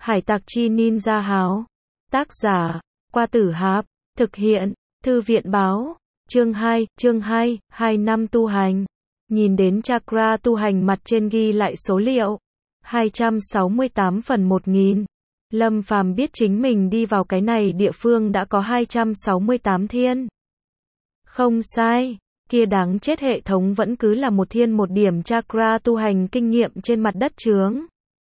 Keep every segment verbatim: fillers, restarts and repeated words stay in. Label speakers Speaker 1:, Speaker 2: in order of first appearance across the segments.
Speaker 1: Hải tặc chi ninja háo. Tác giả, Qua Tử Hạp. Thực hiện, Thư viện báo. Chương hai, chương hai, hai năm tu hành. Nhìn đến chakra tu hành mặt trên ghi lại số liệu. hai trăm sáu mươi tám phần một nghìn. Lâm Phàm biết chính mình đi vào cái này địa phương đã có hai trăm sáu mươi tám thiên. Không sai, kia đáng chết hệ thống vẫn cứ là một thiên một điểm chakra tu hành kinh nghiệm trên mặt đất chướng.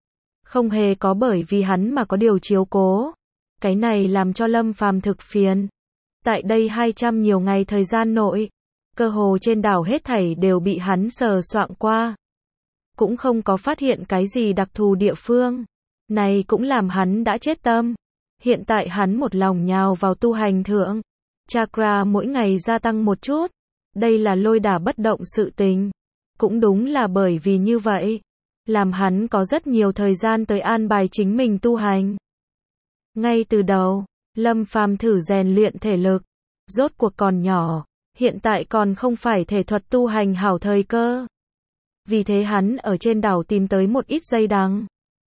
Speaker 1: Không hề có bởi vì hắn mà có điều chiếu cố. Cái này làm cho Lâm Phàm thực phiền. Tại đây hai trăm nhiều ngày thời gian nội, cơ hồ trên đảo hết thảy đều bị hắn sờ soạng qua. Cũng không có phát hiện cái gì đặc thù địa phương. Này cũng làm hắn đã chết tâm. Hiện tại hắn một lòng nhào vào tu hành thượng. Chakra mỗi ngày gia tăng một chút. Đây là lôi đả bất động sự tình. Cũng đúng là bởi vì như vậy, làm hắn có rất nhiều thời gian tới an bài chính mình tu hành. Ngay từ đầu, Lâm Phàm thử rèn luyện thể lực. Rốt cuộc còn nhỏ, hiện tại còn không phải thể thuật tu hành hảo thời cơ. Vì thế hắn ở trên đảo tìm tới một ít dây đằng.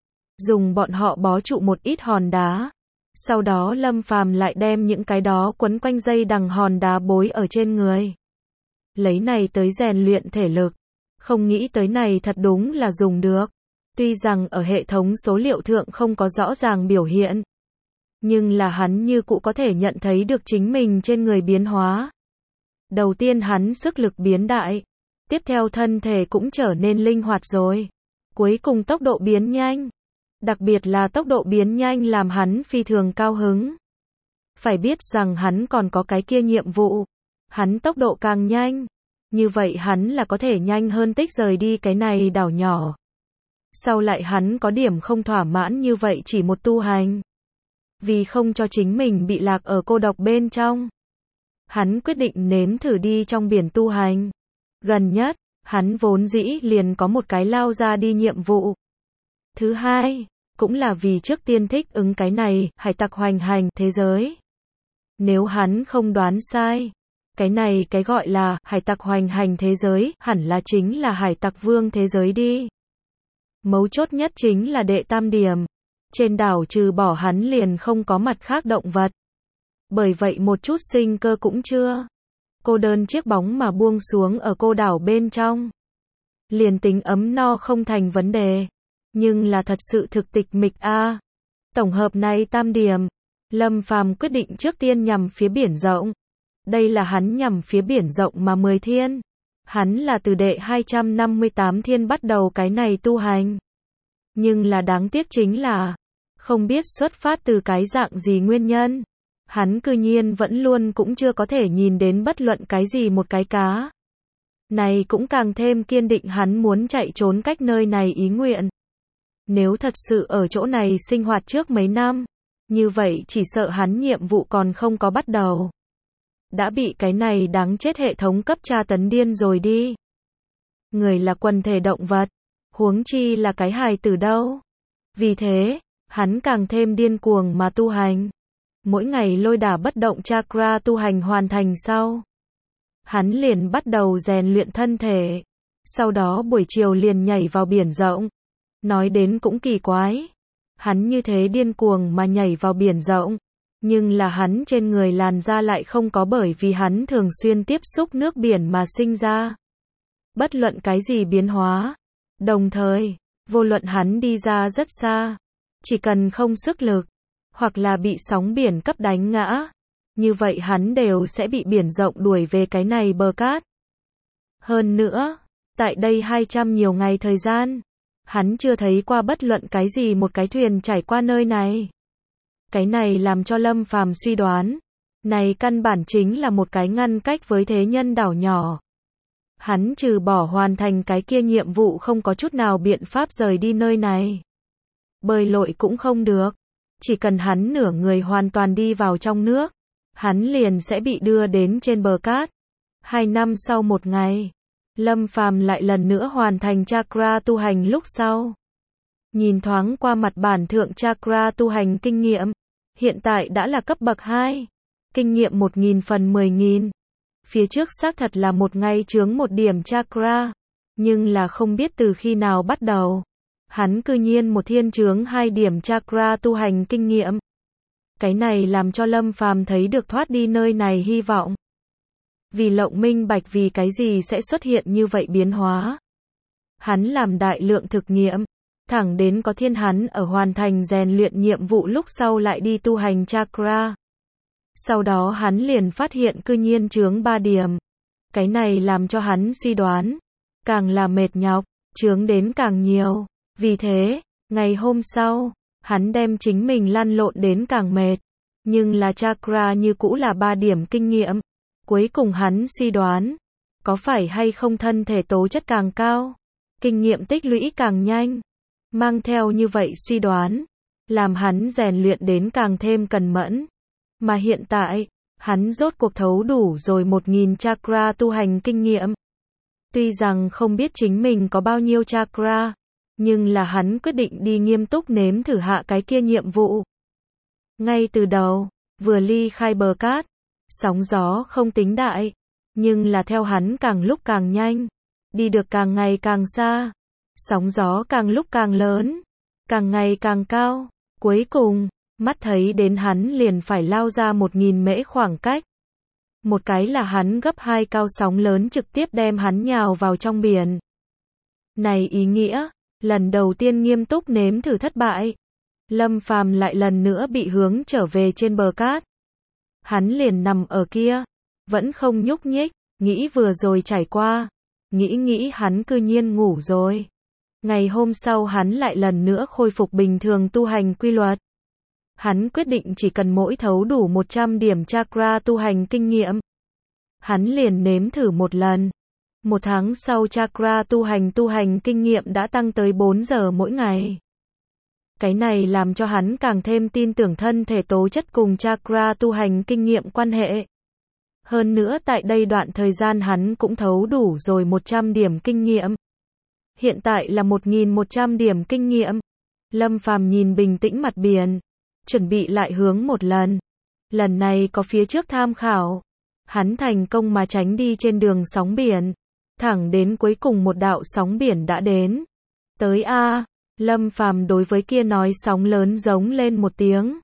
Speaker 1: Dùng bọn họ bó trụ một ít hòn đá. Sau đó Lâm Phàm lại đem những cái đó quấn quanh dây đằng hòn đá bối ở trên người. Lấy này tới rèn luyện thể lực. Không nghĩ tới này thật đúng là dùng được. Tuy rằng ở hệ thống số liệu thượng không có rõ ràng biểu hiện. Nhưng là hắn như cũ có thể nhận thấy được chính mình trên người biến hóa. Đầu tiên hắn sức lực biến đại. Tiếp theo thân thể cũng trở nên linh hoạt rồi. Cuối cùng tốc độ biến nhanh. Đặc biệt là tốc độ biến nhanh làm hắn phi thường cao hứng. Phải biết rằng hắn còn có cái kia nhiệm vụ. Hắn tốc độ càng nhanh. Như vậy hắn là có thể nhanh hơn tích rời đi cái này đảo nhỏ. Sau lại hắn có điểm không thỏa mãn như vậy chỉ một tu hành. Vì không cho chính mình bị lạc ở cô độc bên trong. Hắn quyết định nếm thử đi trong biển tu hành. Gần nhất, hắn vốn dĩ liền có một cái lao ra đi nhiệm vụ. Thứ hai, cũng là vì trước tiên thích ứng cái này, hải tặc hoành hành thế giới. Nếu hắn không đoán sai, cái này cái gọi là hải tặc hoành hành thế giới, hẳn là chính là hải tặc vương thế giới đi. Mấu chốt nhất chính là đệ tam điểm. Trên đảo trừ bỏ hắn liền không có mặt khác động vật. Bởi vậy một chút sinh cơ cũng chưa. Cô đơn chiếc bóng mà buông xuống ở cô đảo bên trong. Liền tính ấm no không thành vấn đề. Nhưng là thật sự thực tịch mịch a. À. Tổng hợp này tam điểm. Lâm Phàm quyết định trước tiên nhằm phía biển rộng. Đây là hắn nhằm phía biển rộng mà mười thiên. Hắn là từ đệ hai trăm năm mươi tám thiên bắt đầu cái này tu hành. Nhưng là đáng tiếc chính là không biết xuất phát từ cái dạng gì nguyên nhân. Hắn cư nhiên vẫn luôn cũng chưa có thể nhìn đến bất luận cái gì một cái cá. Này cũng càng thêm kiên định hắn muốn chạy trốn cách nơi này ý nguyện. Nếu thật sự ở chỗ này sinh hoạt trước mấy năm, như vậy chỉ sợ hắn nhiệm vụ còn không có bắt đầu. Đã bị cái này đáng chết hệ thống cấp tra tấn điên rồi đi. Người là quần thể động vật, huống chi là cái hài tử đâu. Vì thế, hắn càng thêm điên cuồng mà tu hành. Mỗi ngày lôi đả bất động chakra tu hành hoàn thành sau. Hắn liền bắt đầu rèn luyện thân thể. Sau đó buổi chiều liền nhảy vào biển rộng. Nói đến cũng kỳ quái. Hắn như thế điên cuồng mà nhảy vào biển rộng. Nhưng là hắn trên người làn da lại không có bởi vì hắn thường xuyên tiếp xúc nước biển mà sinh ra. Bất luận cái gì biến hóa. Đồng thời, vô luận hắn đi ra rất xa. Chỉ cần không sức lực. Hoặc là bị sóng biển cấp đánh ngã. Như vậy hắn đều sẽ bị biển rộng đuổi về cái này bờ cát. Hơn nữa, tại đây hai trăm nhiều ngày thời gian, hắn chưa thấy qua bất luận cái gì một cái thuyền trải qua nơi này. Cái này làm cho Lâm Phàm suy đoán. Này căn bản chính là một cái ngăn cách với thế nhân đảo nhỏ. Hắn trừ bỏ hoàn thành cái kia nhiệm vụ không có chút nào biện pháp rời đi nơi này. Bơi lội cũng không được. Chỉ cần hắn nửa người hoàn toàn đi vào trong nước, hắn liền sẽ bị đưa đến trên bờ cát. Hai năm sau một ngày, Lâm Phàm lại lần nữa hoàn thành chakra tu hành lúc sau. Nhìn thoáng qua mặt bản thượng chakra tu hành kinh nghiệm, hiện tại đã là cấp bậc hai. Kinh nghiệm một nghìn phần mười nghìn. Phía trước xác thật là một ngày chướng một điểm chakra, nhưng là không biết từ khi nào bắt đầu. Hắn cư nhiên một thiên chướng hai điểm chakra tu hành kinh nghiệm. Cái này làm cho Lâm Phàm thấy được thoát đi nơi này hy vọng. Vì lộng minh bạch vì cái gì sẽ xuất hiện như vậy biến hóa. Hắn làm đại lượng thực nghiệm, thẳng đến có thiên hắn ở hoàn thành rèn luyện nhiệm vụ lúc sau lại đi tu hành chakra. Sau đó hắn liền phát hiện cư nhiên chướng ba điểm. Cái này làm cho hắn suy đoán, càng là mệt nhọc, chướng đến càng nhiều. Vì thế, ngày hôm sau, hắn đem chính mình lăn lộn đến càng mệt. Nhưng là chakra như cũ là ba điểm kinh nghiệm. Cuối cùng hắn suy đoán, có phải hay không thân thể tố chất càng cao, kinh nghiệm tích lũy càng nhanh. Mang theo như vậy suy đoán, làm hắn rèn luyện đến càng thêm cần mẫn. Mà hiện tại, hắn rốt cuộc thấu đủ rồi một nghìn chakra tu hành kinh nghiệm. Tuy rằng không biết chính mình có bao nhiêu chakra, nhưng là hắn quyết định đi nghiêm túc nếm thử hạ cái kia nhiệm vụ. Ngay từ đầu, vừa ly khai bờ cát, sóng gió không tính đại, nhưng là theo hắn càng lúc càng nhanh, đi được càng ngày càng xa, sóng gió càng lúc càng lớn, càng ngày càng cao, cuối cùng, mắt thấy đến hắn liền phải lao ra một nghìn mễ khoảng cách. Một cái là hắn gấp hai cao sóng lớn trực tiếp đem hắn nhào vào trong biển. Này ý nghĩa, lần đầu tiên nghiêm túc nếm thử thất bại. Lâm Phàm lại lần nữa bị hướng trở về trên bờ cát. Hắn liền nằm ở kia, vẫn không nhúc nhích, nghĩ vừa rồi trải qua, nghĩ nghĩ hắn cư nhiên ngủ rồi. Ngày hôm sau hắn lại lần nữa khôi phục bình thường tu hành quy luật. Hắn quyết định chỉ cần mỗi thấu đủ một trăm điểm chakra tu hành kinh nghiệm. Hắn liền nếm thử một lần. Một tháng sau chakra tu hành tu hành kinh nghiệm đã tăng tới bốn giờ mỗi ngày. Cái này làm cho hắn càng thêm tin tưởng thân thể tố chất cùng chakra tu hành kinh nghiệm quan hệ. Hơn nữa tại đây đoạn thời gian hắn cũng thấu đủ rồi một trăm điểm kinh nghiệm. Hiện tại là một nghìn một trăm điểm kinh nghiệm. Lâm Phàm nhìn bình tĩnh mặt biển, chuẩn bị lại hướng một lần. Lần này có phía trước tham khảo. Hắn thành công mà tránh đi trên đường sóng biển. Thẳng đến cuối cùng một đạo sóng biển đã đến. Tới A, Lâm Phàm đối với kia nói sóng lớn giống lên một tiếng.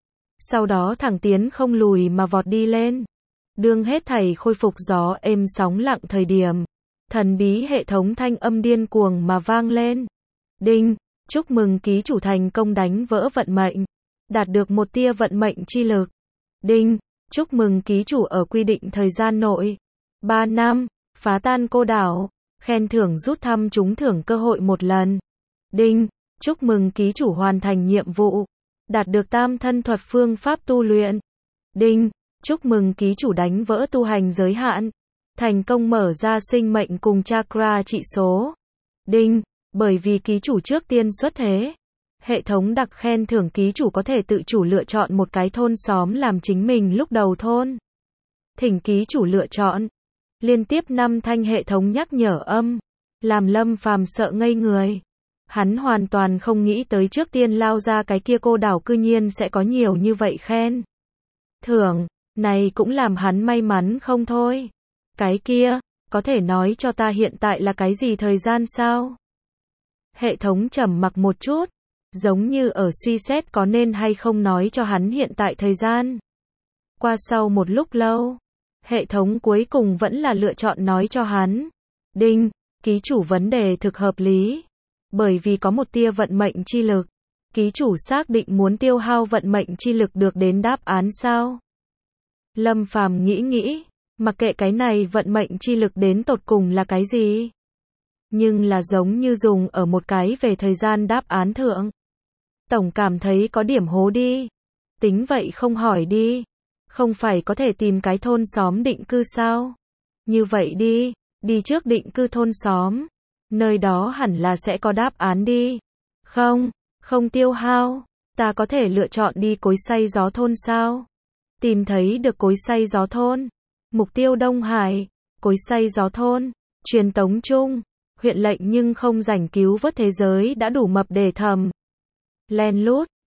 Speaker 1: Sau đó thẳng tiến không lùi mà vọt đi lên. Đương hết thảy khôi phục gió êm sóng lặng thời điểm. Thần bí hệ thống thanh âm điên cuồng mà vang lên. Đinh, chúc mừng ký chủ thành công đánh vỡ vận mệnh. Đạt được một tia vận mệnh chi lực. Đinh, chúc mừng ký chủ ở quy định thời gian nội. ba năm, phá tan cô đảo. Khen thưởng rút thăm trúng thưởng cơ hội một lần. Đinh, chúc mừng ký chủ hoàn thành nhiệm vụ. Đạt được tam thân thuật phương pháp tu luyện. Đinh, chúc mừng ký chủ đánh vỡ tu hành giới hạn. Thành công mở ra sinh mệnh cùng chakra trị số. Đinh, bởi vì ký chủ trước tiên xuất thế. Hệ thống đặc khen thưởng ký chủ có thể tự chủ lựa chọn một cái thôn xóm làm chính mình lúc đầu thôn. Thỉnh ký chủ lựa chọn. Liên tiếp năm thanh hệ thống nhắc nhở âm. Làm Lâm Phàm sợ ngây người. Hắn hoàn toàn không nghĩ tới trước tiên lao ra cái kia cô đảo cư nhiên sẽ có nhiều như vậy khen thưởng. Này cũng làm hắn may mắn không thôi. Cái kia, có thể nói cho ta hiện tại là cái gì thời gian sao? Hệ thống trầm mặc một chút, giống như ở suy xét có nên hay không nói cho hắn hiện tại thời gian. Qua sau một lúc lâu, hệ thống cuối cùng vẫn là lựa chọn nói cho hắn. Đinh, ký chủ vấn đề thực hợp lý. Bởi vì có một tia vận mệnh chi lực, ký chủ xác định muốn tiêu hao vận mệnh chi lực được đến đáp án sao? Lâm Phàm nghĩ nghĩ, mặc kệ cái này vận mệnh chi lực đến tột cùng là cái gì. Nhưng là giống như dùng ở một cái về thời gian đáp án thượng. Tổng cảm thấy có điểm hố đi. Tính vậy không hỏi đi. Không phải có thể tìm cái thôn xóm định cư sao? Như vậy đi, đi trước định cư thôn xóm. Nơi đó hẳn là sẽ có đáp án đi. Không, không tiêu hao. Ta có thể lựa chọn đi cối xay gió thôn sao? Tìm thấy được cối xay gió thôn. Mục tiêu Đông Hải. Cối xay gió thôn. Truyền tống chung. Huyện lệnh nhưng không rảnh cứu vớt thế giới đã đủ mập để thầm. Len lút.